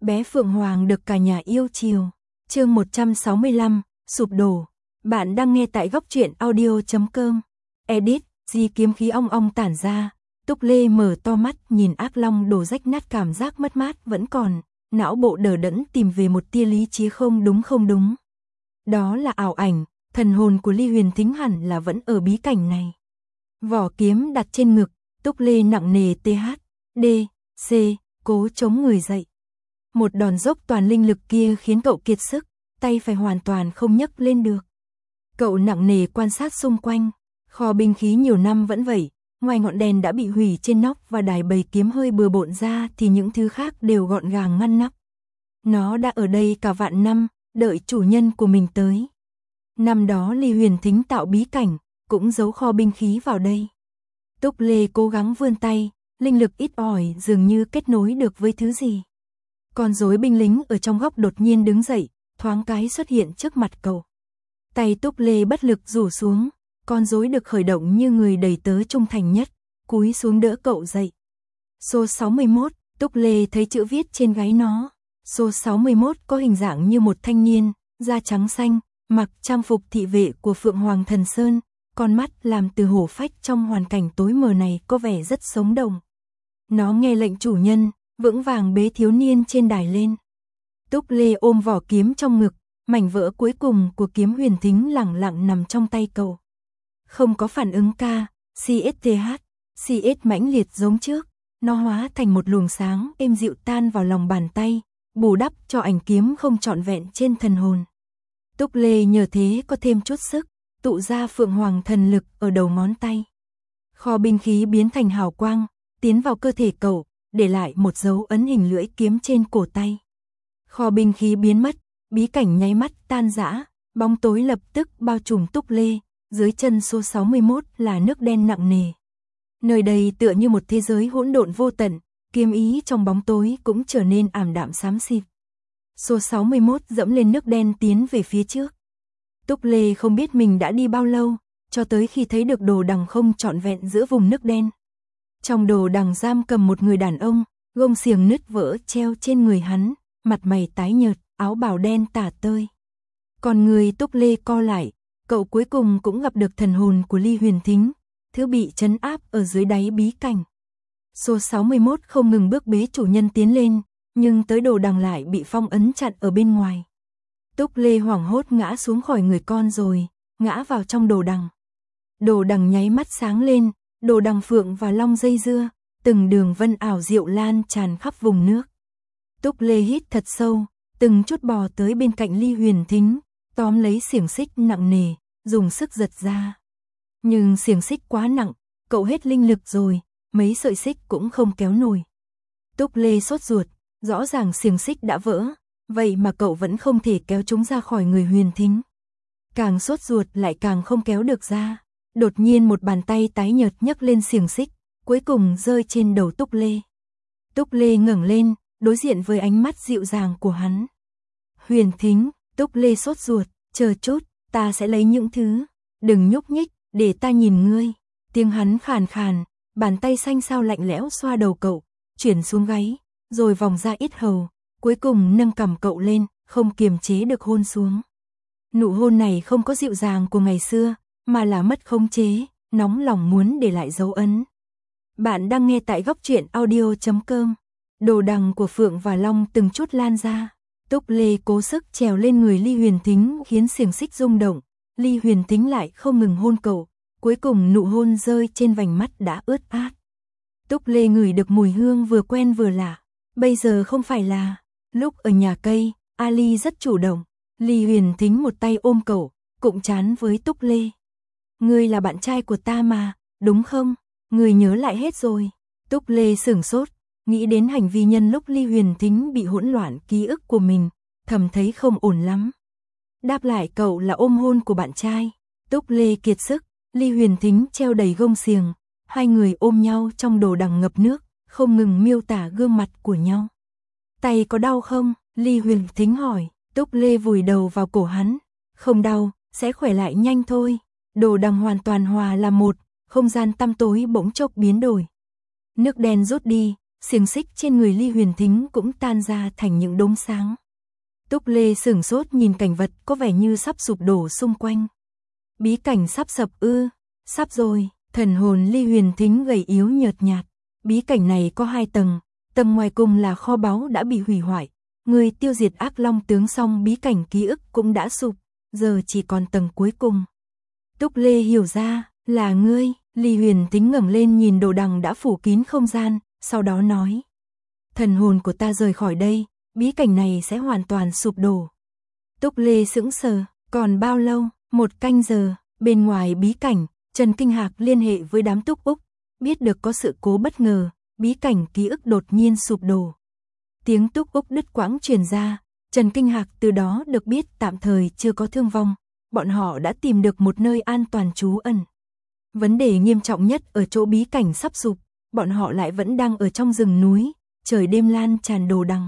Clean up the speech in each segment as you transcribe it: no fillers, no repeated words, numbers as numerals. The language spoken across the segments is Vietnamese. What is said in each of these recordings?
bé Phượng Hoàng được cả nhà yêu chiều. Chương 165, sụp đổ. Bạn đang nghe tại góc truyện audio.com. Edit, di kiếm khí ong ong tản ra. Túc Lê mở to mắt nhìn ác long đổ rách nát, cảm giác mất mát vẫn còn. Não bộ đờ đẫn tìm về một tia lý trí. Không đúng. Đó là ảo ảnh, thần hồn của Ly Huyền Thính hẳn là vẫn ở bí cảnh này. Vỏ kiếm đặt trên ngực, Túc Lê nặng nề THD, cố chống người dậy. Một đòn dốc toàn linh lực kia khiến cậu kiệt sức, tay phải hoàn toàn không nhấc lên được. Cậu nặng nề quan sát xung quanh, kho binh khí nhiều năm vẫn vậy, ngoài ngọn đèn đã bị hủy trên nóc và đài bày kiếm hơi bừa bộn ra thì những thứ khác đều gọn gàng ngăn nắp. Nó đã ở đây cả vạn năm, đợi chủ nhân của mình tới. Năm đó Ly Huyền Thính tạo bí cảnh, cũng giấu kho binh khí vào đây. Túc Lê cố gắng vươn tay, linh lực ít ỏi dường như kết nối được với thứ gì. Con rối binh lính ở trong góc đột nhiên đứng dậy, thoáng cái xuất hiện trước mặt cậu. Tay Túc Lê bất lực rủ xuống, con rối được khởi động như người đầy tớ trung thành nhất, cúi xuống đỡ cậu dậy. Số 61, Túc Lê thấy chữ viết trên gáy nó. Số 61 có hình dạng như một thanh niên, da trắng xanh, mặc trang phục thị vệ của Phượng Hoàng Thần Sơn, con mắt làm từ hổ phách trong hoàn cảnh tối mờ này có vẻ rất sống động. Nó nghe lệnh chủ nhân, vững vàng bế thiếu niên trên đài lên. Túc Lê ôm vỏ kiếm trong ngực, mảnh vỡ cuối cùng của kiếm Huyền Thính lẳng lặng nằm trong tay cậu. Không có phản ứng CS mãnh liệt giống trước, nó hóa thành một luồng sáng êm dịu tan vào lòng bàn tay, bù đắp cho ảnh kiếm không trọn vẹn trên thần hồn. Túc Lê nhờ thế có thêm chút sức, tụ ra Phượng Hoàng thần lực ở đầu ngón tay. Kho binh khí biến thành hào quang, tiến vào cơ thể cậu, để lại một dấu ấn hình lưỡi kiếm trên cổ tay. Kho binh khí biến mất, bí cảnh nháy mắt tan rã, bóng tối lập tức bao trùm Túc Lê, dưới chân số 61 là nước đen nặng nề. Nơi đây tựa như một thế giới hỗn độn vô tận, kiếm ý trong bóng tối cũng trở nên ảm đạm xám xịt. Số 61 dẫm lên nước đen tiến về phía trước. Túc Lê không biết mình đã đi bao lâu, cho tới khi thấy được đồ đằng không trọn vẹn giữa vùng nước đen. Trong đồ đằng giam cầm một người đàn ông, gông xiềng nứt vỡ treo trên người hắn, mặt mày tái nhợt, áo bào đen tả tơi. Còn người Túc Lê co lại, cậu cuối cùng cũng gặp được thần hồn của Ly Huyền Thính, thứ bị trấn áp ở dưới đáy bí cảnh. Số 61 không ngừng bước bế chủ nhân tiến lên, nhưng tới đồ đằng lại bị phong ấn chặn ở bên ngoài. Túc Lê hoảng hốt ngã xuống khỏi người con rồi, ngã vào trong đồ đằng. Đồ đằng nháy mắt sáng lên, đồ đằng phượng và long dây dưa, từng đường vân ảo diệu lan tràn khắp vùng nước. Túc Lê hít thật sâu, từng chút bò tới bên cạnh Ly Huyền Thính, tóm lấy xiềng xích nặng nề, dùng sức giật ra. Nhưng xiềng xích quá nặng, cậu hết linh lực rồi, mấy sợi xích cũng không kéo nổi. Túc Lê sốt ruột, rõ ràng xiềng xích đã vỡ, vậy mà cậu vẫn không thể kéo chúng ra khỏi người Huyền Thính. Càng sốt ruột lại càng không kéo được ra. Đột nhiên một bàn tay tái nhợt nhấc lên xiềng xích, cuối cùng rơi trên đầu Túc Lê. Túc Lê ngẩng lên, đối diện với ánh mắt dịu dàng của hắn. Huyền Thính, Túc Lê sốt ruột, chờ chút, ta sẽ lấy những thứ. Đừng nhúc nhích, để ta nhìn ngươi. Tiếng hắn khàn khàn, bàn tay xanh xao lạnh lẽo xoa đầu cậu, chuyển xuống gáy, rồi vòng ra yết hầu, cuối cùng nâng cằm cậu lên, không kiềm chế được hôn xuống. Nụ hôn này không có dịu dàng của ngày xưa, mà là mất khống chế, nóng lòng muốn để lại dấu ấn. Bạn đang nghe tại góc truyện audio.com. Đồ đằng của Phượng và Long từng chút lan ra. Túc Lê cố sức trèo lên người Ly Huyền Thính khiến xiềng xích rung động. Ly Huyền Thính lại không ngừng hôn cậu, cuối cùng nụ hôn rơi trên vành mắt đã ướt át. Túc Lê ngửi được mùi hương vừa quen vừa lạ. Bây giờ không phải là lúc ở nhà cây, Ali rất chủ động. Ly Huyền Thính một tay ôm cậu, cụng trán với Túc Lê. Ngươi là bạn trai của ta mà, đúng không? Ngươi nhớ lại hết rồi. Túc Lê sửng sốt, nghĩ đến hành vi nhân lúc Ly Huyền Thính bị hỗn loạn ký ức của mình, thầm thấy không ổn lắm. Đáp lại cậu là ôm hôn của bạn trai. Túc Lê kiệt sức, Ly Huyền Thính treo đầy gông xiềng, hai người ôm nhau trong đồ đằng ngập nước, không ngừng miêu tả gương mặt của nhau. Tay có đau không? Ly Huyền Thính hỏi. Túc Lê vùi đầu vào cổ hắn. Không đau, sẽ khỏe lại nhanh thôi. Đồ đằng hoàn toàn hòa là một, không gian tăm tối bỗng chốc biến đổi. Nước đen rút đi, xiềng xích trên người Ly Huyền Thính cũng tan ra thành những đốm sáng. Túc Lê sửng sốt nhìn cảnh vật có vẻ như sắp sụp đổ xung quanh. Bí cảnh sắp sập ư? Sắp rồi, thần hồn Ly Huyền Thính gầy yếu nhợt nhạt. Bí cảnh này có 2 tầng, tầng ngoài cùng là kho báu đã bị hủy hoại. Người tiêu diệt ác long tướng xong bí cảnh ký ức cũng đã sụp, giờ chỉ còn tầng cuối cùng. Túc Lê hiểu ra, là ngươi. Ly Huyền Thính ngẩng lên nhìn đồ đằng đã phủ kín không gian, sau đó nói. Thần hồn của ta rời khỏi đây, bí cảnh này sẽ hoàn toàn sụp đổ. Túc Lê sững sờ, còn bao lâu? 1 canh giờ, bên ngoài bí cảnh, Trần Kinh Hạc liên hệ với đám Túc Úc, biết được có sự cố bất ngờ, bí cảnh ký ức đột nhiên sụp đổ. Tiếng Túc Úc đứt quãng truyền ra, Trần Kinh Hạc từ đó được biết tạm thời chưa có thương vong, bọn họ đã tìm được một nơi an toàn trú ẩn. Vấn đề nghiêm trọng nhất ở chỗ bí cảnh sắp sụp, bọn họ lại vẫn đang ở trong rừng núi, trời đêm lan tràn đồ đằng.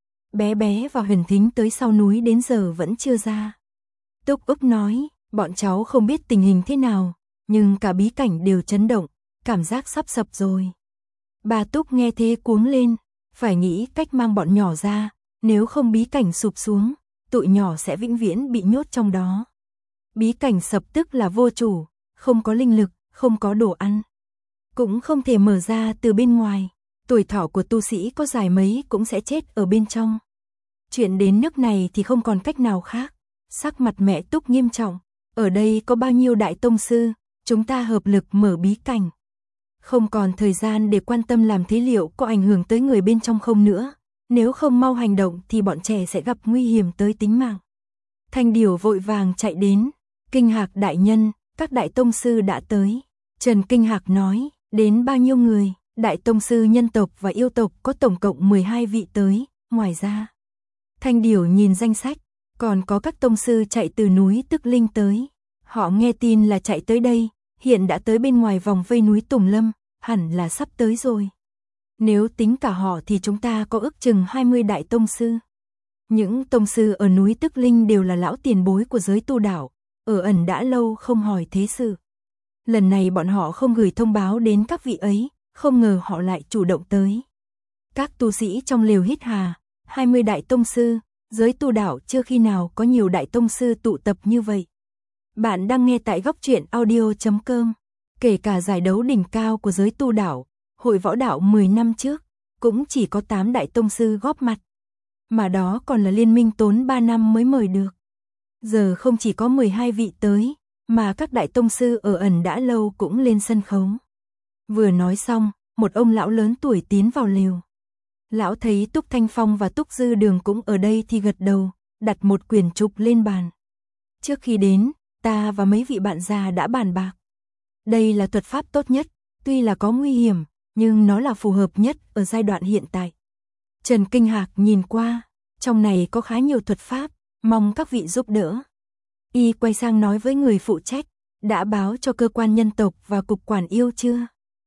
Bé bé và Huyền Thính tới sau núi đến giờ vẫn chưa ra. Túc Úc nói, bọn cháu không biết tình hình thế nào, nhưng cả bí cảnh đều chấn động, cảm giác sắp sập rồi. Bà Túc nghe thế cuống lên, phải nghĩ cách mang bọn nhỏ ra, nếu không bí cảnh sụp xuống, tụi nhỏ sẽ vĩnh viễn bị nhốt trong đó. Bí cảnh sập tức là vô chủ, không có linh lực, không có đồ ăn. Cũng không thể mở ra từ bên ngoài, tuổi thọ của tu sĩ có dài mấy cũng sẽ chết ở bên trong. Chuyện đến nước này thì không còn cách nào khác. Sắc mặt mẹ Túc nghiêm trọng, ở đây có bao nhiêu đại tông sư, chúng ta hợp lực mở bí cảnh. Không còn thời gian để quan tâm làm thế liệu có ảnh hưởng tới người bên trong không nữa, nếu không mau hành động thì bọn trẻ sẽ gặp nguy hiểm tới tính mạng. Thanh Điểu vội vàng chạy đến, Kinh Hạc đại nhân, các đại tông sư đã tới. Trần Kinh Hạc nói, đến bao nhiêu người, đại tông sư nhân tộc và yêu tộc có tổng cộng 12 vị tới, ngoài ra. Thanh Điểu nhìn danh sách, còn có các tông sư chạy từ núi Tức Linh tới. Họ nghe tin là chạy tới đây, hiện đã tới bên ngoài vòng vây núi Tùng Lâm, hẳn là sắp tới rồi. Nếu tính cả họ thì chúng ta có ước chừng 20 đại tông sư. Những tông sư ở núi Tức Linh đều là lão tiền bối của giới tu đạo, ở ẩn đã lâu không hỏi thế sự. Lần này bọn họ không gửi thông báo đến các vị ấy, không ngờ họ lại chủ động tới. Các tu sĩ trong lều hít hà, 20 đại tông sư, giới tu đạo chưa khi nào có nhiều đại tông sư tụ tập như vậy. Bạn đang nghe tại góc truyện audio.com. Kể cả giải đấu đỉnh cao của giới tu đạo, hội võ đạo 10 năm trước, cũng chỉ có 8 đại tông sư góp mặt. Mà đó còn là liên minh tốn 3 năm mới mời được. Giờ không chỉ có 12 vị tới, mà các đại tông sư ở ẩn đã lâu cũng lên sân khấu. Vừa nói xong, một ông lão lớn tuổi tiến vào lều. Lão thấy Túc Thanh Phong và Túc Dư Đường cũng ở đây thì gật đầu, đặt một quyển trục lên bàn. Trước khi đến, ta và mấy vị bạn già đã bàn bạc. Đây là thuật pháp tốt nhất, tuy là có nguy hiểm, nhưng nó là phù hợp nhất ở giai đoạn hiện tại. Trần Kinh Hạc nhìn qua, trong này có khá nhiều thuật pháp, mong các vị giúp đỡ. Y quay sang nói với người phụ trách, đã báo cho cơ quan nhân tộc và cục quản yêu chưa?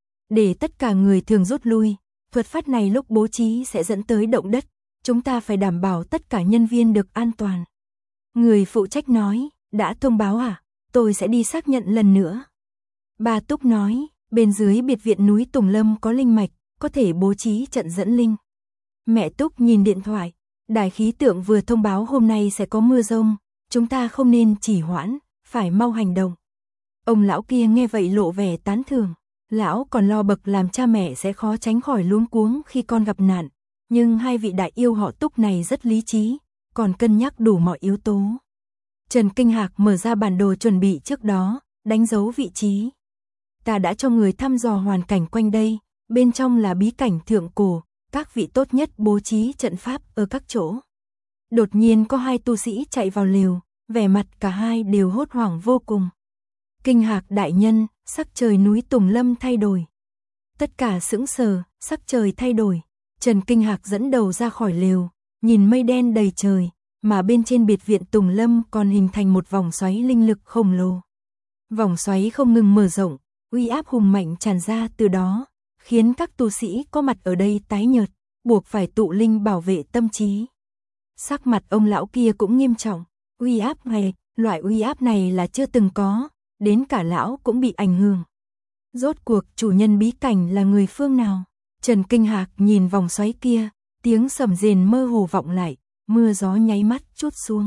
Để tất cả người thường rút lui, thuật pháp này lúc bố trí sẽ dẫn tới động đất, chúng ta phải đảm bảo tất cả nhân viên được an toàn. Người phụ trách nói, đã thông báo à? Tôi sẽ đi xác nhận lần nữa. Bà Túc nói, bên dưới biệt viện núi Tùng Lâm có linh mạch, có thể bố trí trận dẫn linh. Mẹ Túc nhìn điện thoại, đài khí tượng vừa thông báo hôm nay sẽ có mưa rông, chúng ta không nên trì hoãn, phải mau hành động. Ông lão kia nghe vậy lộ vẻ tán thưởng, lão còn lo bậc làm cha mẹ sẽ khó tránh khỏi luống cuống khi con gặp nạn, nhưng hai vị đại yêu họ Túc này rất lý trí, còn cân nhắc đủ mọi yếu tố. Trần Kinh Hạc mở ra bản đồ chuẩn bị trước đó, đánh dấu vị trí. Ta đã cho người thăm dò hoàn cảnh quanh đây, bên trong là bí cảnh thượng cổ, các vị tốt nhất bố trí trận pháp ở các chỗ. Đột nhiên có 2 tu sĩ chạy vào lều, vẻ mặt cả hai đều hốt hoảng vô cùng. Kinh Hạc đại nhân, sắc trời núi Tùng Lâm thay đổi. Tất cả sững sờ, sắc trời thay đổi. Trần Kinh Hạc dẫn đầu ra khỏi lều, nhìn mây đen đầy trời, mà bên trên biệt viện Tùng Lâm còn hình thành một vòng xoáy linh lực khổng lồ. Vòng xoáy không ngừng mở rộng, uy áp hùng mạnh tràn ra từ đó, khiến các tu sĩ có mặt ở đây tái nhợt, buộc phải tụ linh bảo vệ tâm trí. Sắc mặt ông lão kia cũng nghiêm trọng, uy áp này, loại uy áp này là chưa từng có, đến cả lão cũng bị ảnh hưởng. Rốt cuộc chủ nhân bí cảnh là người phương nào? Trần Kinh Hạc nhìn vòng xoáy kia, tiếng sầm rền mơ hồ vọng lại, mưa gió nháy mắt trút xuống.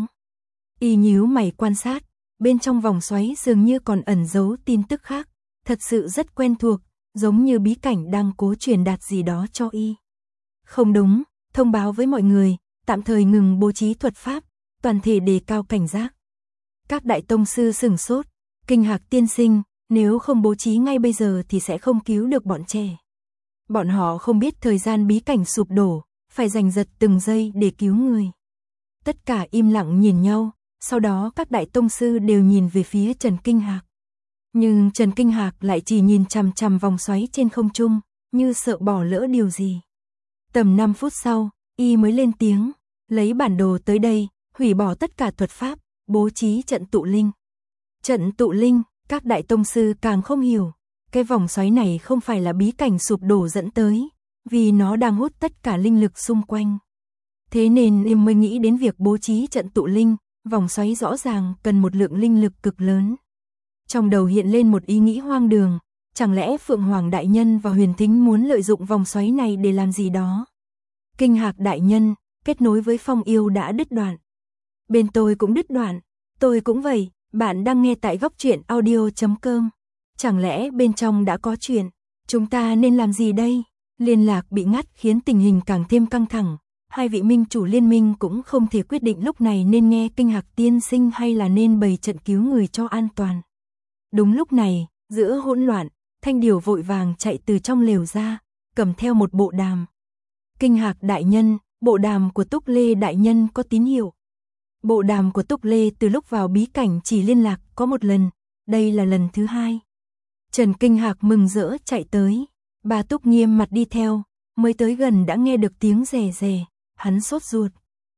Y nhíu mày quan sát, bên trong vòng xoáy dường như còn ẩn giấu tin tức khác, thật sự rất quen thuộc, giống như bí cảnh đang cố truyền đạt gì đó cho y. Không đúng, thông báo với mọi người, tạm thời ngừng bố trí thuật pháp, toàn thể đề cao cảnh giác. Các đại tông sư sửng sốt, Kinh Hạc tiên sinh, nếu không bố trí ngay bây giờ thì sẽ không cứu được bọn trẻ. Bọn họ không biết thời gian bí cảnh sụp đổ, phải giành giật từng giây để cứu người. Tất cả im lặng nhìn nhau, sau đó các đại tông sư đều nhìn về phía Trần Kinh Hạc. Nhưng Trần Kinh Hạc lại chỉ nhìn chằm chằm vòng xoáy trên không trung, như sợ bỏ lỡ điều gì. Tầm 5 phút sau, y mới lên tiếng, lấy bản đồ tới đây, hủy bỏ tất cả thuật pháp, bố trí trận tụ linh. Trận tụ linh, các đại tông sư càng không hiểu, cái vòng xoáy này không phải là bí cảnh sụp đổ dẫn tới, vì nó đang hút tất cả linh lực xung quanh. Thế nên em mới nghĩ đến việc bố trí trận tụ linh, vòng xoáy rõ ràng cần một lượng linh lực cực lớn. Trong đầu hiện lên một ý nghĩ hoang đường, chẳng lẽ Phượng Hoàng đại nhân và Huyền Thính muốn lợi dụng vòng xoáy này để làm gì đó? Kinh Hạc đại nhân, kết nối với Phong Yêu đã đứt đoạn. Bên tôi cũng đứt đoạn, tôi cũng vậy, bạn đang nghe tại Góc Truyện Audio.com. Chẳng lẽ bên trong đã có chuyện, chúng ta nên làm gì đây? Liên lạc bị ngắt khiến tình hình càng thêm căng thẳng, hai vị minh chủ liên minh cũng không thể quyết định lúc này nên nghe Kinh Hạc tiên sinh hay là nên bày trận cứu người cho an toàn. Đúng lúc này, giữa hỗn loạn, Thanh Điều vội vàng chạy từ trong lều ra, cầm theo một bộ đàm. Kinh Hạc đại nhân, bộ đàm của Túc Lê đại nhân có tín hiệu. Bộ đàm của Túc Lê từ lúc vào bí cảnh chỉ liên lạc có một lần, đây là lần thứ 2. Trần Kinh Hạc mừng rỡ chạy tới, bà Túc nghiêm mặt đi theo, mới tới gần đã nghe được tiếng rè rè, hắn sốt ruột.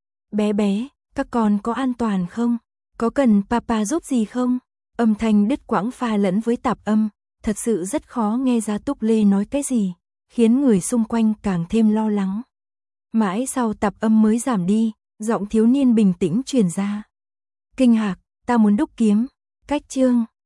Bé bé, các con có an toàn không? Có cần papa giúp gì không? Âm thanh đứt quãng pha lẫn với tạp âm, thật sự rất khó nghe ra Túc Lê nói cái gì, khiến người xung quanh càng thêm lo lắng. Mãi sau tạp âm mới giảm đi, giọng thiếu niên bình tĩnh truyền ra. Kinh Hạc, ta muốn đúc kiếm, cách chương.